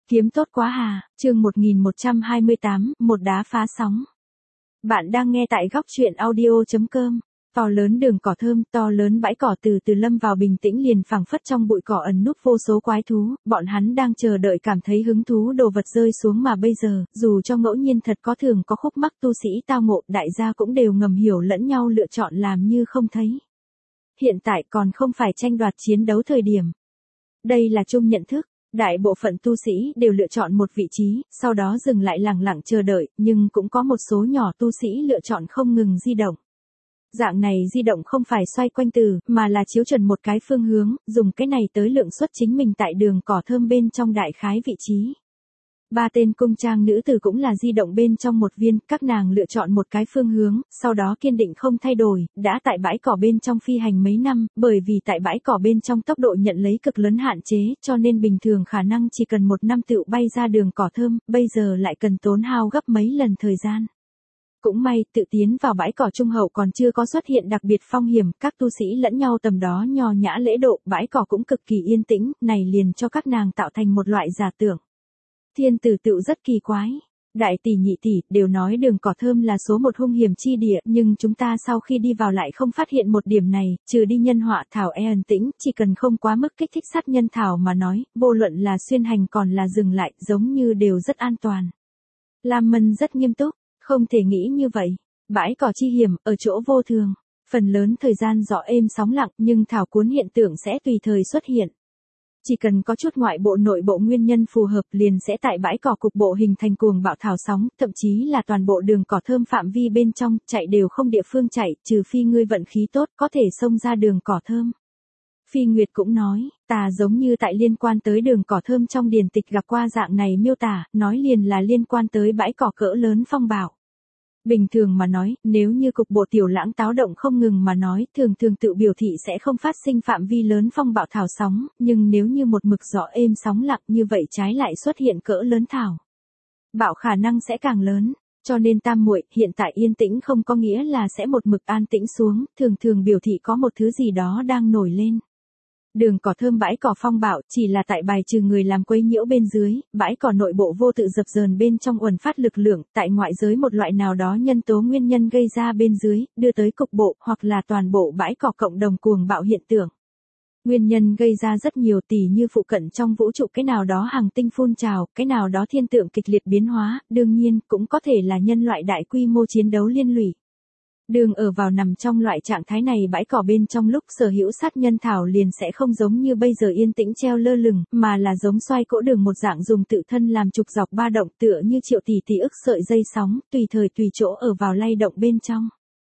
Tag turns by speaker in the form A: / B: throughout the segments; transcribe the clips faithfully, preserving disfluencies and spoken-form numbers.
A: Kiếm tốt quá hà, chương một nghìn một trăm hai mươi tám, một đá phá sóng. Bạn đang nghe tại góc truyện audio chấm com. To lớn đường cỏ thơm, to lớn bãi cỏ từ từ lâm vào bình tĩnh liền phảng phất trong bụi cỏ ẩn núp vô số quái thú, bọn hắn đang chờ đợi cảm thấy hứng thú đồ vật rơi xuống mà bây giờ, dù cho ngẫu nhiên thật có thường có khúc mắc tu sĩ tao ngộ, đại gia cũng đều ngầm hiểu lẫn nhau lựa chọn làm như không thấy. Hiện tại còn không phải tranh đoạt chiến đấu thời điểm. Đây là chung nhận thức. Đại bộ phận tu sĩ đều lựa chọn một vị trí, sau đó dừng lại lặng lặng chờ đợi, nhưng cũng có một số nhỏ tu sĩ lựa chọn không ngừng di động. Dạng này di động không phải xoay quanh từ, mà là chiếu chuẩn một cái phương hướng, dùng cái này tới lượng xuất chính mình tại đường cỏ thơm bên trong đại khái vị trí. Ba tên cung trang nữ tử cũng là di động bên trong một viên, các nàng lựa chọn một cái phương hướng, sau đó kiên định không thay đổi, đã tại bãi cỏ bên trong phi hành mấy năm, bởi vì tại bãi cỏ bên trong tốc độ nhận lấy cực lớn hạn chế, cho nên bình thường khả năng chỉ cần một năm tựu bay ra đường cỏ thơm, bây giờ lại cần tốn hao gấp mấy lần thời gian. Cũng may, tự tiến vào bãi cỏ trung hậu còn chưa có xuất hiện đặc biệt phong hiểm, các tu sĩ lẫn nhau tầm đó nho nhã lễ độ, bãi cỏ cũng cực kỳ yên tĩnh, này liền cho các nàng tạo thành một loại giả tưởng. Thiên tử tựu rất kỳ quái. Đại tỷ nhị tỷ đều nói đường cỏ thơm là số một hung hiểm chi địa, nhưng chúng ta sau khi đi vào lại không phát hiện một điểm này, trừ đi nhân họa thảo e ẩn tĩnh, chỉ cần không quá mức kích thích sát nhân thảo mà nói, vô luận là xuyên hành còn là dừng lại, giống như đều rất an toàn. Lam Mân rất nghiêm túc, không thể nghĩ như vậy. Bãi cỏ chi hiểm, ở chỗ vô thường. Phần lớn thời gian gió êm sóng lặng, nhưng thảo cuốn hiện tượng sẽ tùy thời xuất hiện. Chỉ cần có chút ngoại bộ nội bộ nguyên nhân phù hợp liền sẽ tại bãi cỏ cục bộ hình thành cuồng bạo thảo sóng, thậm chí là toàn bộ đường cỏ thơm phạm vi bên trong, chạy đều không địa phương chạy, trừ phi ngươi vận khí tốt có thể xông ra đường cỏ thơm. Phi Nguyệt cũng nói, ta giống như tại liên quan tới đường cỏ thơm trong điển tịch gặp qua dạng này miêu tả, nói liền là liên quan tới bãi cỏ cỡ lớn phong bạo. Bình thường mà nói, nếu như cục bộ tiểu lãng táo động không ngừng mà nói, thường thường tự biểu thị sẽ không phát sinh phạm vi lớn phong bạo thảo sóng, nhưng nếu như một mực gió êm sóng lặng như vậy trái lại xuất hiện cỡ lớn thảo bạo khả năng sẽ càng lớn, cho nên tam muội, hiện tại yên tĩnh không có nghĩa là sẽ một mực an tĩnh xuống, thường thường biểu thị có một thứ gì đó đang nổi lên. Đường cỏ thơm bãi cỏ phong bạo chỉ là tại bài trừ người làm quấy nhiễu bên dưới, bãi cỏ nội bộ vô tự dập dờn bên trong uẩn phát lực lượng, tại ngoại giới một loại nào đó nhân tố nguyên nhân gây ra bên dưới, đưa tới cục bộ hoặc là toàn bộ bãi cỏ cộng đồng cuồng bạo hiện tượng. Nguyên nhân gây ra rất nhiều tỷ như phụ cận trong vũ trụ cái nào đó hàng tinh phun trào, cái nào đó thiên tượng kịch liệt biến hóa, đương nhiên cũng có thể là nhân loại đại quy mô chiến đấu liên lụy. Đường ở vào nằm trong loại trạng thái này bãi cỏ bên trong lúc sở hữu sát nhân thảo liền sẽ không giống như bây giờ yên tĩnh treo lơ lửng, mà là giống xoay cỗ đường một dạng dùng tự thân làm trục dọc ba động tựa như triệu tỷ tỷ ức sợi dây sóng, tùy thời tùy chỗ ở vào lay động bên trong.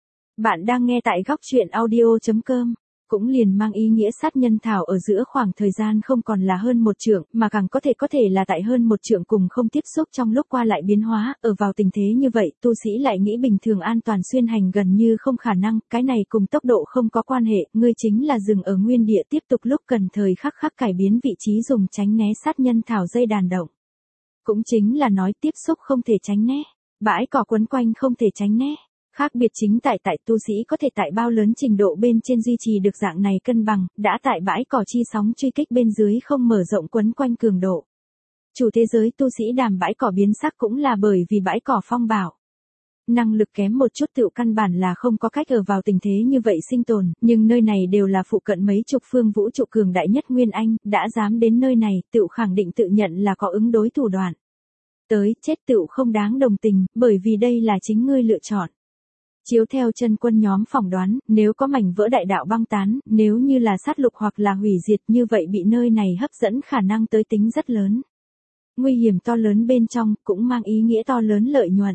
A: Bạn đang nghe tại góc truyện audio chấm com. Cũng liền mang ý nghĩa sát nhân thảo ở giữa khoảng thời gian không còn là hơn một trượng, mà càng có thể có thể là tại hơn một trượng cùng không tiếp xúc trong lúc qua lại biến hóa, ở vào tình thế như vậy, tu sĩ lại nghĩ bình thường an toàn xuyên hành gần như không khả năng, cái này cùng tốc độ không có quan hệ, ngươi chính là dừng ở nguyên địa tiếp tục lúc cần thời khắc khắc cải biến vị trí dùng tránh né sát nhân thảo dây đàn động. Cũng chính là nói tiếp xúc không thể tránh né, bãi cỏ quấn quanh không thể tránh né. Khác biệt chính tại tại tu sĩ có thể tại bao lớn trình độ bên trên duy trì được dạng này cân bằng, đã tại bãi cỏ chi sóng truy kích bên dưới không mở rộng quấn quanh cường độ. Chủ thế giới tu sĩ đàm bãi cỏ biến sắc cũng là bởi vì bãi cỏ phong bạo. Năng lực kém một chút tựu căn bản là không có cách ở vào tình thế như vậy sinh tồn, nhưng nơi này đều là phụ cận mấy chục phương vũ trụ cường đại nhất Nguyên Anh, đã dám đến nơi này, tựu khẳng định tự nhận là có ứng đối thủ đoạn. Tới, chết tựu không đáng đồng tình, bởi vì đây là chính ngươi lựa chọn. Chiếu theo chân quân nhóm phỏng đoán, nếu có mảnh vỡ đại đạo băng tán, nếu như là sát lục hoặc là hủy diệt như vậy bị nơi này hấp dẫn khả năng tới tính rất lớn. Nguy hiểm to lớn bên trong, cũng mang ý nghĩa to lớn lợi nhuận.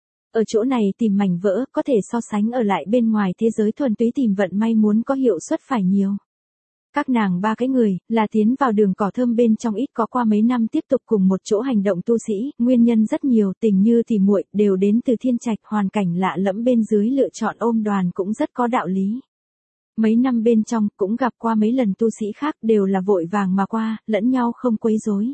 A: Ở chỗ này tìm mảnh vỡ, có thể so sánh ở lại bên ngoài thế giới thuần túy tìm vận may muốn có hiệu suất phải nhiều. Các nàng ba cái người, là tiến vào đường cỏ thơm bên trong ít có qua mấy năm tiếp tục cùng một chỗ hành động tu sĩ, nguyên nhân rất nhiều, tình như tỉ muội đều đến từ thiên trạch, hoàn cảnh lạ lẫm bên dưới lựa chọn ôm đoàn cũng rất có đạo lý. Mấy năm bên trong, cũng gặp qua mấy lần tu sĩ khác đều là vội vàng mà qua, lẫn nhau không quấy rối.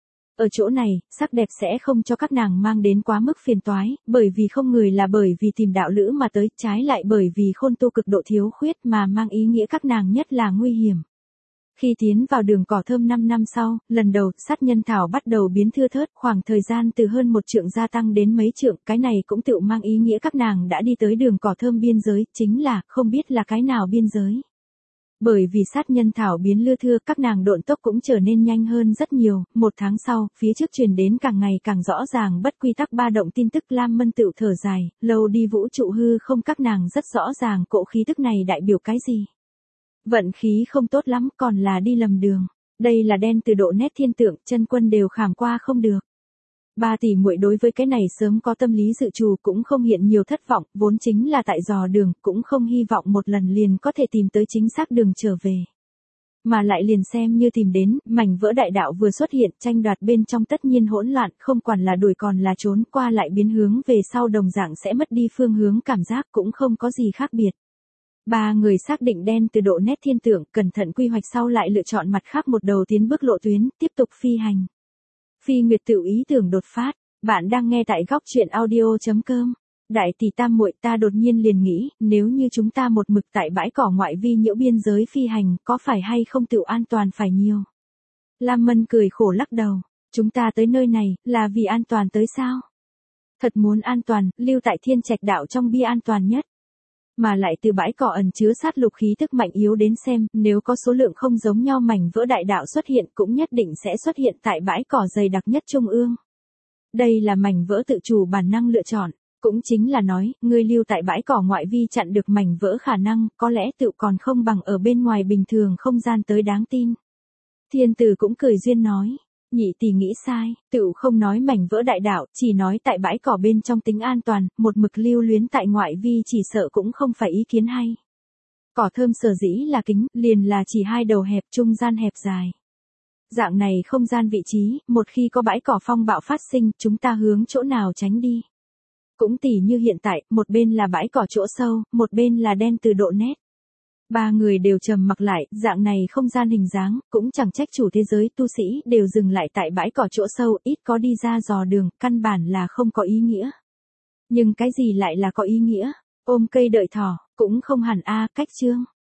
A: Ở chỗ này, sắc đẹp sẽ không cho các nàng mang đến quá mức phiền toái, bởi vì không người là bởi vì tìm đạo lữ mà tới, trái lại bởi vì khôn tu cực độ thiếu khuyết mà mang ý nghĩa các nàng nhất là nguy hiểm. Khi tiến vào đường cỏ thơm năm năm sau, lần đầu, sát nhân thảo bắt đầu biến thưa thớt, khoảng thời gian từ hơn một trượng gia tăng đến mấy trượng, cái này cũng tự mang ý nghĩa các nàng đã đi tới đường cỏ thơm biên giới, chính là, không biết là cái nào biên giới. Bởi vì sát nhân thảo biến lưa thưa, các nàng độn tốc cũng trở nên nhanh hơn rất nhiều, một tháng sau, phía trước truyền đến càng ngày càng rõ ràng bất quy tắc ba động tin tức. Lam Mân tự thở dài, lâu đi vũ trụ hư không, các nàng rất rõ ràng cỗ khí tức này đại biểu cái gì. Vận khí không tốt lắm, còn là đi lầm đường. Đây là đen từ độ nét thiên tượng, chân quân đều khảm qua không được. Ba tỷ muội đối với cái này sớm có tâm lý dự trù, cũng không hiện nhiều thất vọng, vốn chính là tại dò đường, cũng không hy vọng một lần liền có thể tìm tới chính xác đường trở về. Mà lại liền xem như tìm đến, mảnh vỡ đại đạo vừa xuất hiện, tranh đoạt bên trong tất nhiên hỗn loạn, không quản là đuổi còn là trốn, qua lại biến hướng về sau đồng dạng sẽ mất đi phương hướng, cảm giác cũng không có gì khác biệt. Ba người xác định đen từ độ nét thiên tượng, cẩn thận quy hoạch sau lại lựa chọn mặt khác một đầu tiến bước lộ tuyến, tiếp tục phi hành. Phi Nguyệt tự ý tưởng đột phát, bạn đang nghe tại góc truyện audio chấm com. Đại tỷ tam muội, ta đột nhiên liền nghĩ, nếu như chúng ta một mực tại bãi cỏ ngoại vi nhiễu biên giới phi hành, có phải hay không tự an toàn phải nhiều. Lam Mân cười khổ lắc đầu, chúng ta tới nơi này, là vì an toàn tới sao? Thật muốn an toàn, lưu tại Thiên Trạch đạo trong bia an toàn nhất. Mà lại từ bãi cỏ ẩn chứa sát lục khí tức mạnh yếu đến xem, nếu có số lượng không giống nhau mảnh vỡ đại đạo xuất hiện cũng nhất định sẽ xuất hiện tại bãi cỏ dày đặc nhất trung ương. Đây là mảnh vỡ tự chủ bản năng lựa chọn, cũng chính là nói, ngươi lưu tại bãi cỏ ngoại vi chặn được mảnh vỡ khả năng, có lẽ tự còn không bằng ở bên ngoài bình thường không gian tới đáng tin. Thiên Tử cũng cười duyên nói. Nhị tỷ nghĩ sai, tự không nói mảnh vỡ đại đạo, chỉ nói tại bãi cỏ bên trong tính an toàn, một mực lưu luyến tại ngoại vi chỉ sợ cũng không phải ý kiến hay. Cỏ thơm sở dĩ là kính, liền là chỉ hai đầu hẹp, trung gian hẹp dài. Dạng này không gian vị trí, một khi có bãi cỏ phong bạo phát sinh, chúng ta hướng chỗ nào tránh đi. Cũng tỉ như hiện tại, một bên là bãi cỏ chỗ sâu, một bên là đen từ độ nét. Ba người đều trầm mặc lại, dạng này không gian hình dáng, cũng chẳng trách chủ thế giới tu sĩ đều dừng lại tại bãi cỏ chỗ sâu, ít có đi ra dò đường, căn bản là không có ý nghĩa. Nhưng cái gì lại là có ý nghĩa? Ôm cây đợi thỏ, cũng không hẳn a, cách chương.